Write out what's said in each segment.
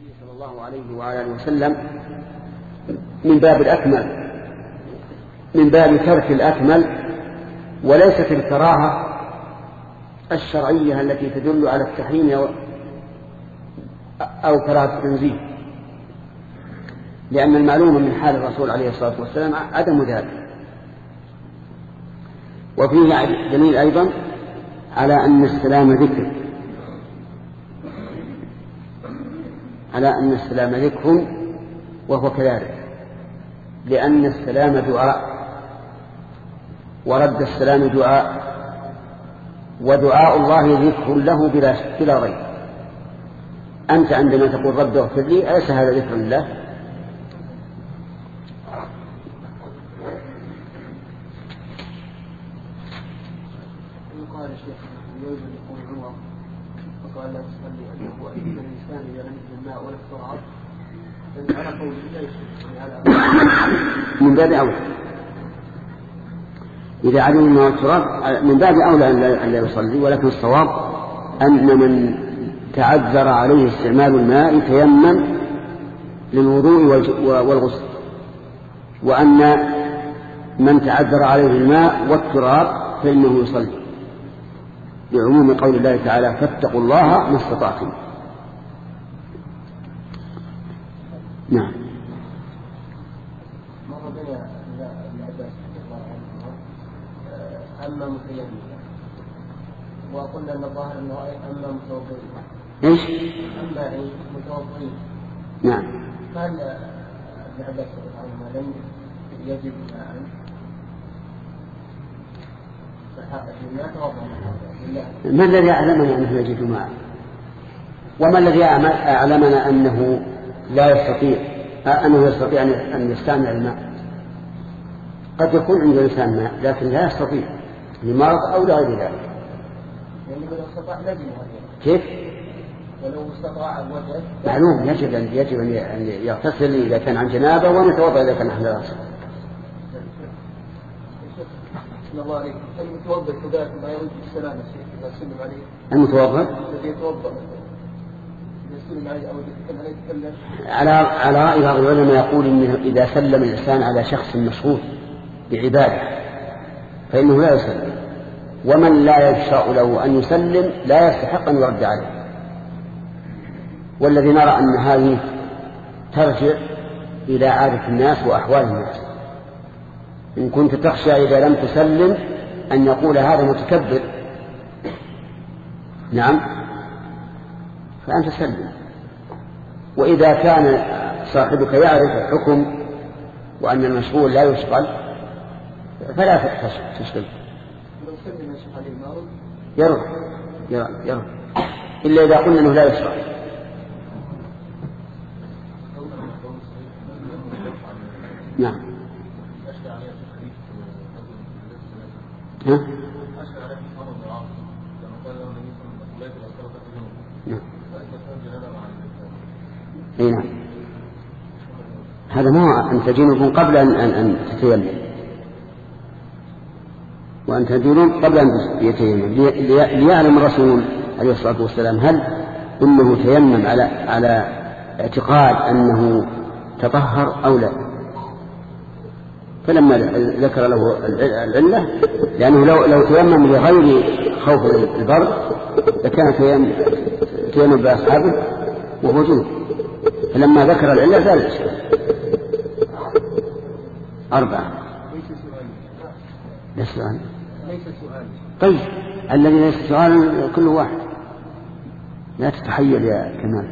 صلى الله عليه وعلى اله وسلم من باب الأكمل، من باب ترك الأكمل، وليست الكراهة الشرعية التي تدل على التحريم أو كراهة التنزيه، لأن المعلوم من حال الرسول عليه الصلاة والسلام عدم ذلك. وفيه دليل أيضا على أن السلام ذكر، على أن السلام ذكر وهو كذلك، لأن السلام دعاء، ورد السلام دعاء، ودعاء الله ذكر له بلا ريب. أنت عندما تقول رب اغفر لي أليس هذا ذكر الله؟ قال الشيخ يوجد يقول عمر فقال لا تصلي أنه أن الإنسان إذا لم يجد الماء ولا التراب على قول الله من باب أولى إذا علم الماء والتراب من باب أولى أن لا يصلي، ولكن الصواب أن من تعذر عليه استعمال الماء تيمم للوضوء والغسل، وأن من تعذر عليه الماء والتراب فإنه يصلي، لعموم قول الله تعالى فاتقوا الله ما استطعتم. نعم. مر بنا ابن عباس رضي الله عنه أما متيمم، وقلنا أن الظاهر أنه أما متوضئين. إيش؟ أما متوضئين. نعم. قال ابن عباس رضي الله عنه لم يجب ما الذي أعلمنا أنه يجد معه؟ وما الذي أعلمنا أنه لا يستطيع أن يستعمل الماء؟ قد يكون عند الإنسان ماء لكن لا يستطيع لمرض أو لغير ذلك. يعني لو استطاع لازم كيف؟ ولو استطاع الوجه معلوم يجب أن يغتسل إذا كان عن جنابه، ويتوضأ إذا كان عن رأسه. الله عليك. المتوضئ كذلك ما يرد السلام إذا سلم عليه. المتوضئ الذي يتوضأ إذا سلم عليه أو يتكلم عليه يتكلم. على رأي بعض العلماء يقول إنه إذا سلم الإنسان على شخص مشغول بعبادة فإنه لا يسلم، ومن لا يشرع له أن يسلم لا يستحق أن يرد عليه. والذي نرى أن هذه ترجع إلى عادة الناس وأحوال الناس. إن كنت تخشى إذا لم تسلم أن يقول هذا متكبر، نعم، فأنت سلم. وإذا كان صاحبك يعرف الحكم وأن المشغول لا يشغل فلا تشغل. يرد إلا إذا قلنا أنه لا يشغل. نعم. ها؟ نعم. هذا ما أن تجنب قبل أن تتيمم، وأن تجنب قبل أن يتيمم، ليعلم الرسول عليه الصلاة والسلام هل إنه تيمم على اعتقاد أنه تطهر أو لا. فلما ذكر له العلة، لأنه لو تيمم لغير خوف البرد لكان تيمم بأصحابه وهو جنوب. فلما ذكر العلة زال الإشكال. 4. ليس سؤال. طيب الذي ليس سؤال كل واحد، لا تتحيل يا كمال.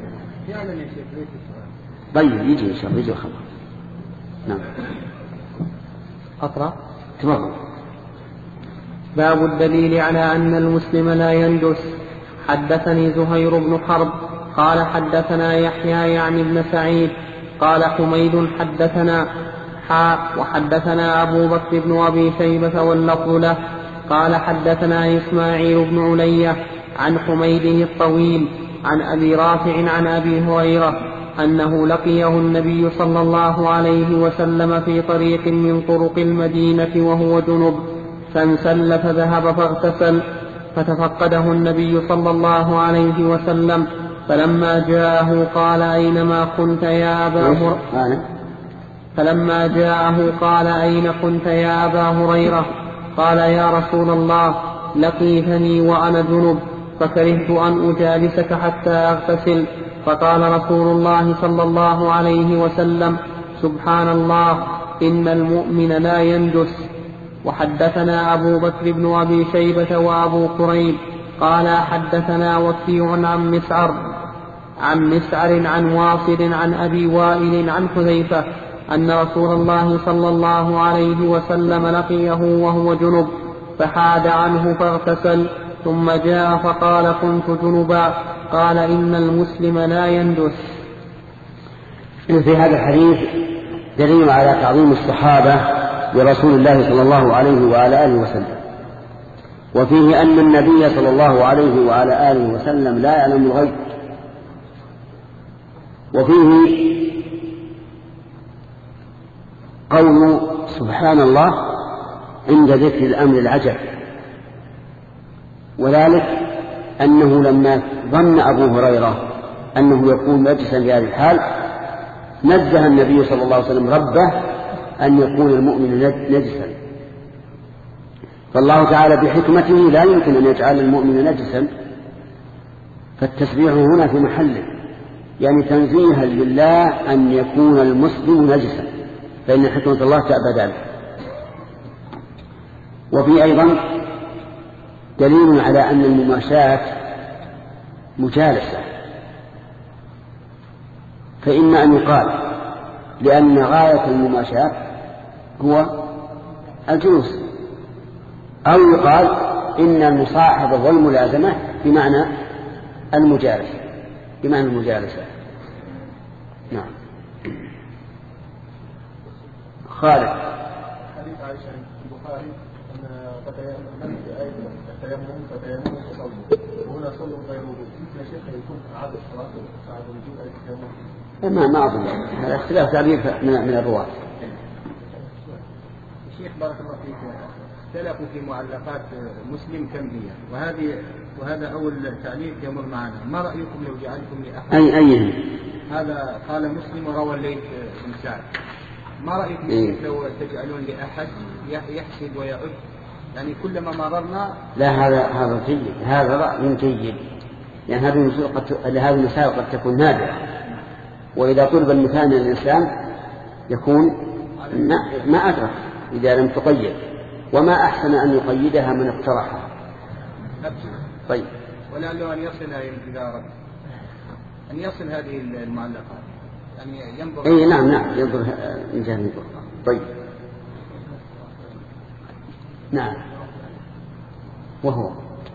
طيب يجي إن شاء الله، يجي الخبر. نعم. أقرأ. تفضل. باب الدليل على أن المسلم لا يندس. حدثني زهير بن حرب قال حدثنا يحيى يعني بن سعيد قال حميد حدثنا وحدثنا أبو بكر بن أبي شيبة واللفظ له قال حدثنا إسماعيل بن علية عن حميده الطويل عن أبي رافع عن أبي هريرة أنه لقيه النبي صلى الله عليه وسلم في طريق من طرق المدينة وهو جنب، فانسل فذهب فاغتسل، فتفقده النبي صلى الله عليه وسلم فلما جاءه قال أينما كنت يا أبا فلما جاءه قال أين كنت يا أبا هريرة؟ قال يا رسول الله لقيتني وأنا جنب فكرهت أن أجالسك حتى أغتسل. فقال رسول الله صلى الله عليه وسلم سبحان الله إن المؤمن لا ينجس. وحدثنا أبو بكر بن أبي شيبة وأبو كريب قال حدثنا وكيع عن مسعر عن واصل عن أبي وائل عن حذيفة أن رسول الله صلى الله عليه وسلم لقيه وهو جنب فحاد عنه فاغتسل ثم جاء فقال كنت جنبا. قال إن المسلم لا ينجس. في هذا الحديث دليل على تعظيم الصحابة لرسول الله صلى الله عليه وعلى آله وسلم، وفيه أن النبي صلى الله عليه وعلى آله وسلم لا يعلم الغيب، وفيه قول سبحان الله عند ذكر الأمر العجب، وذلك أنه لما ظن أبو هريرة أنه يكون نجسا في هذه الحال نزه النبي صلى الله عليه وسلم ربه أن يكون المؤمن نجسا، فالله تعالى بحكمته لا يمكن أن يجعل المؤمن نجسا، فالتسبيح هنا في محله، يعني تنزيها لله أن يكون المسلم نجسا، فإن حكمة الله تأبى ذلك. وفي أيضا دليل على أن المماشاة مجالسة، فإما أن يقال لأن غاية المماشاة هو الجلوس، أو يقال إن المصاحبة والملازمة بمعنى المجالسة، نعم. خالد حديث عائشة البخاري أن التيمم فتيمم وصلوا وهنا صلوا غير وضوء، يا شيخ يكون عاد الصلاة بعد وجود التيمم؟ ما أظن هذا اختلاف تعبير من الرواة. الشيخ بارك الله فيك اختلفوا في معلقات مسلم كم هي، وهذا أول تعليق يمر معنا، ما رأيكم لو جعلتم لأحد أيهم هذا قال مسلم وروى الليث بن سعد، ما رأيكم لو تجعلون لأحد يحسب ويعد، يعني كلما مررنا؟ لا هذا جيد، هذا رأي جيد، يعني هذه المسائل قد تكون نادرة، وإذا طلب المثال من الإنسان يكون ما أدرك إذا لم تقيد، وما أحسن أن يقيدها من اقترحها. طيب ولعله أن يصل إذا أردت أن يصل هذه المعلقات، يعني ينظر نعم ينظر من جهة. طيب نعم. وهو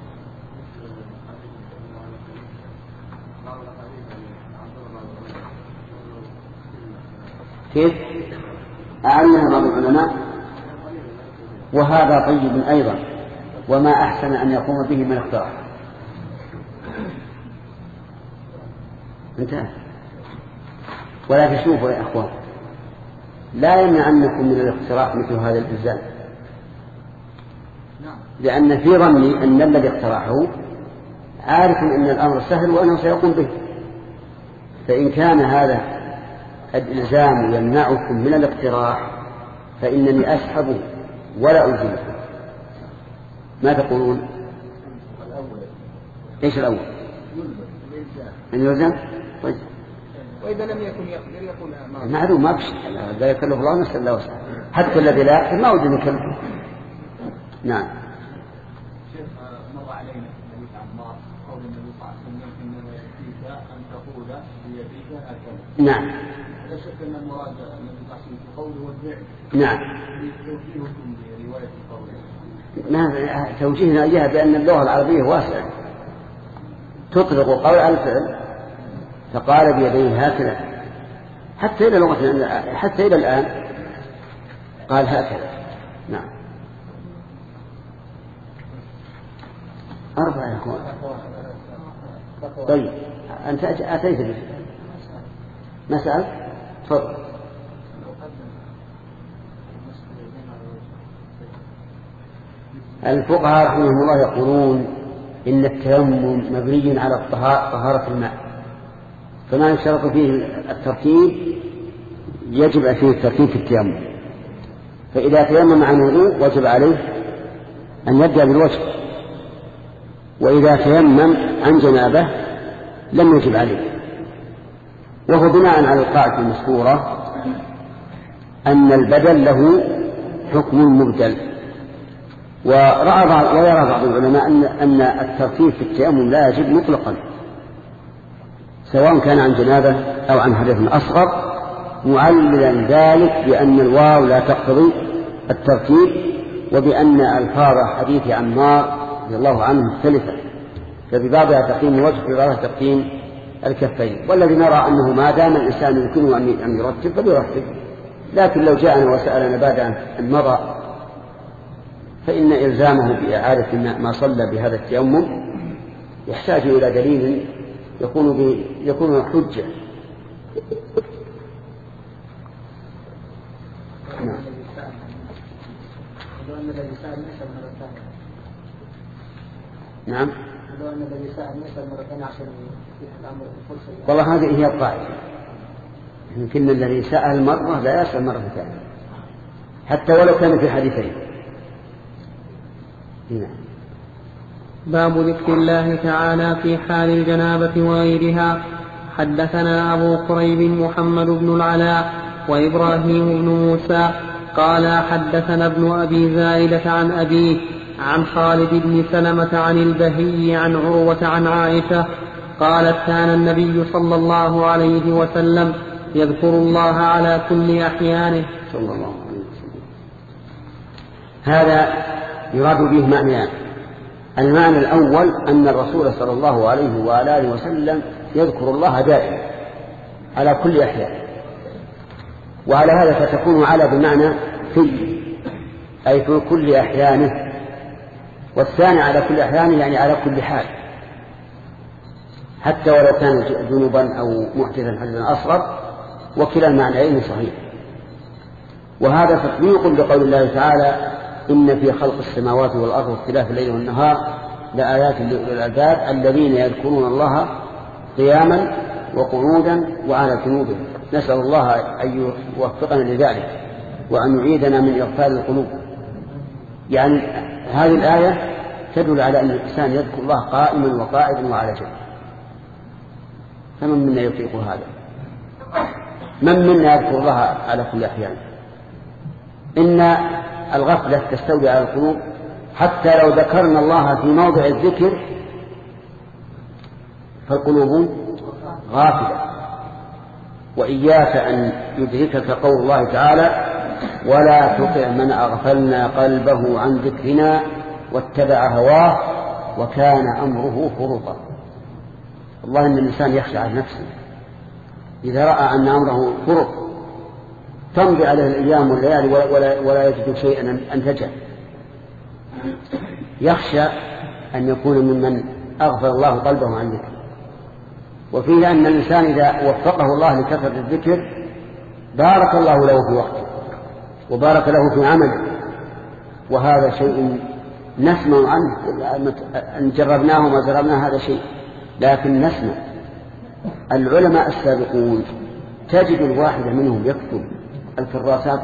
كيف أعلمها بعض العلماء، وهذا طيب أيضا، وما أحسن أن يقوم به من اقترح. انتهى. ولكن شوفوا يا أخوان، لا يمنعنكم من الاقتراح مثل هذا الإلزام، لأن في ظني أن الذي اقترحه عارف أن الأمر سهل وأنه سيقوم به، فإن كان هذا الإلزام يمنعكم من الاقتراح فإنني أسحبه ولا ألزمكم. ما تقولون؟ إيش الأول؟ أن يلزم؟ طيب. وإذا لم يكن يقدر يقول معلوم ما بشي، لا يكلف الله نفسا إلا وسعها، حتى الذي لا يقدر ما وجد يكلفه. نعم. شيخ مر علينا حديث عمار قول النبي صلى الله عليه وسلم إنما يكفيك أن تقول بيديك هكذا. نعم. لا شك أن المراد النبي صلى الله عليه وسلم قوله والفعل. نعم. توجيهكم برواية قوله. ما توجيهنا إياها بأن اللغة العربية واسعة، تطلق قول على الفعل، فقال بيديه هكذا حتى إلى لغتنا، حتى إلى الآن قال هكذا. نعم. 4 يا أخوان. طيب أنت أتيت به مسألة تفضل. الفقهاء رحمهم الله يقولون إن التيمم مبني على طهارة الماء، فما يشترط فيه الترتيب يجب فيه الترتيب في التيمم. فإذا تيمم عن وضوء وجب عليه أن يبدأ بالوجه، وإذا تيمم عن جنابة لم يجب عليه. وهو بناء على القاعدة المذكورة أن البدل له حكم المبدل. ويرى بعض العلماء أن الترتيب في التيمم لا يجب مطلقا، سواء كان عن جنابة أو عن حدث أصغر، معللا ذلك بأن الواو لا تقتضي الترتيب، وبأن ألفاظ حديث عمار رضي الله عنه مختلفة، فببعضها تقديم الوجه وببعضها تقديم الكفين. والذي نرى أنه ما دام الإنسان يمكنه أن يرتب فليرتب، لكن لو جاءنا وسألنا بعد أن مضى فإن إلزامه بإعادة ما صلى بهذا التيمم يحتاج إلى دليل يكون حجة. نعم. والله هذه هي القاعدة، يمكن الذي سأل مرة لا يسأل مرة ثانية حتى ولو كان في حديثين. باب ذكر الله تعالى في حال الجنابة وغيرها. حدثنا أبو قريب محمد بن العلاء وإبراهيم بن موسى قال حدثنا ابن أبي زائدة عن أبيه عن خالد بن سلمة عن البهي عن عروة عن عائشة قالت كان النبي صلى الله عليه وسلم يذكر الله على كل أحيانه. صلى الله عليه وسلم. هذا يراد به معنيان. المعنى الأول أن الرسول صلى الله عليه وآله وسلم يذكر الله دائما على كل أحيان، وعلى هذا فتكون على بمعنى في، أي في كل أحيانه، والثاني على كل أحيانه يعني على كل حال، حتى ولو كان جنوبا أو محدثا حدثا أصغر، وكلا المعنيين صحيح. وهذا تطبيق لقول الله تعالى إن في خلق السماوات والأرض واختلاف الليل والنهار لآيات لأولي الألباب الذين يذكرون الله قياما وقعودا وعلى جنوبهم. نسأل الله أن يوفقنا لذلك وأن يعيدنا من إغفال القلوب. يعني هذه الآية تدل على أن الإنسان يذكر الله قائما وقاعدا وعلى جنب. فمن منا يطيق هذا؟ من منا يذكر الله على كل أحيان؟ إن الغفلة تستولي على القلوب، حتى لو ذكرنا الله في موضع الذكر فالقلوب غافلة. وإياك أن يدركك قول الله تعالى ولا تطع من أغفلنا قلبه عن ذكرنا واتبع هواه وكان أمره فرطا. والله إن الإنسان يخشى على نفسه إذا رأى أن أمره فرط، تمضي عليه الأيام والليالي ولا يجد شيئا أنتجه. يخشى أن يكون ممن أغفل الله قلبه عن ذكره. وفيه أن الإنسان إذا وفقه الله لكثرة الذكر بارك الله له في وقته وبارك له في عمله، وهذا شيء نسمع عنه. أن جربناه وما جربناه هذا شيء، لكن نسمع العلماء السابقون تجد الواحد منهم يكتب الكراسات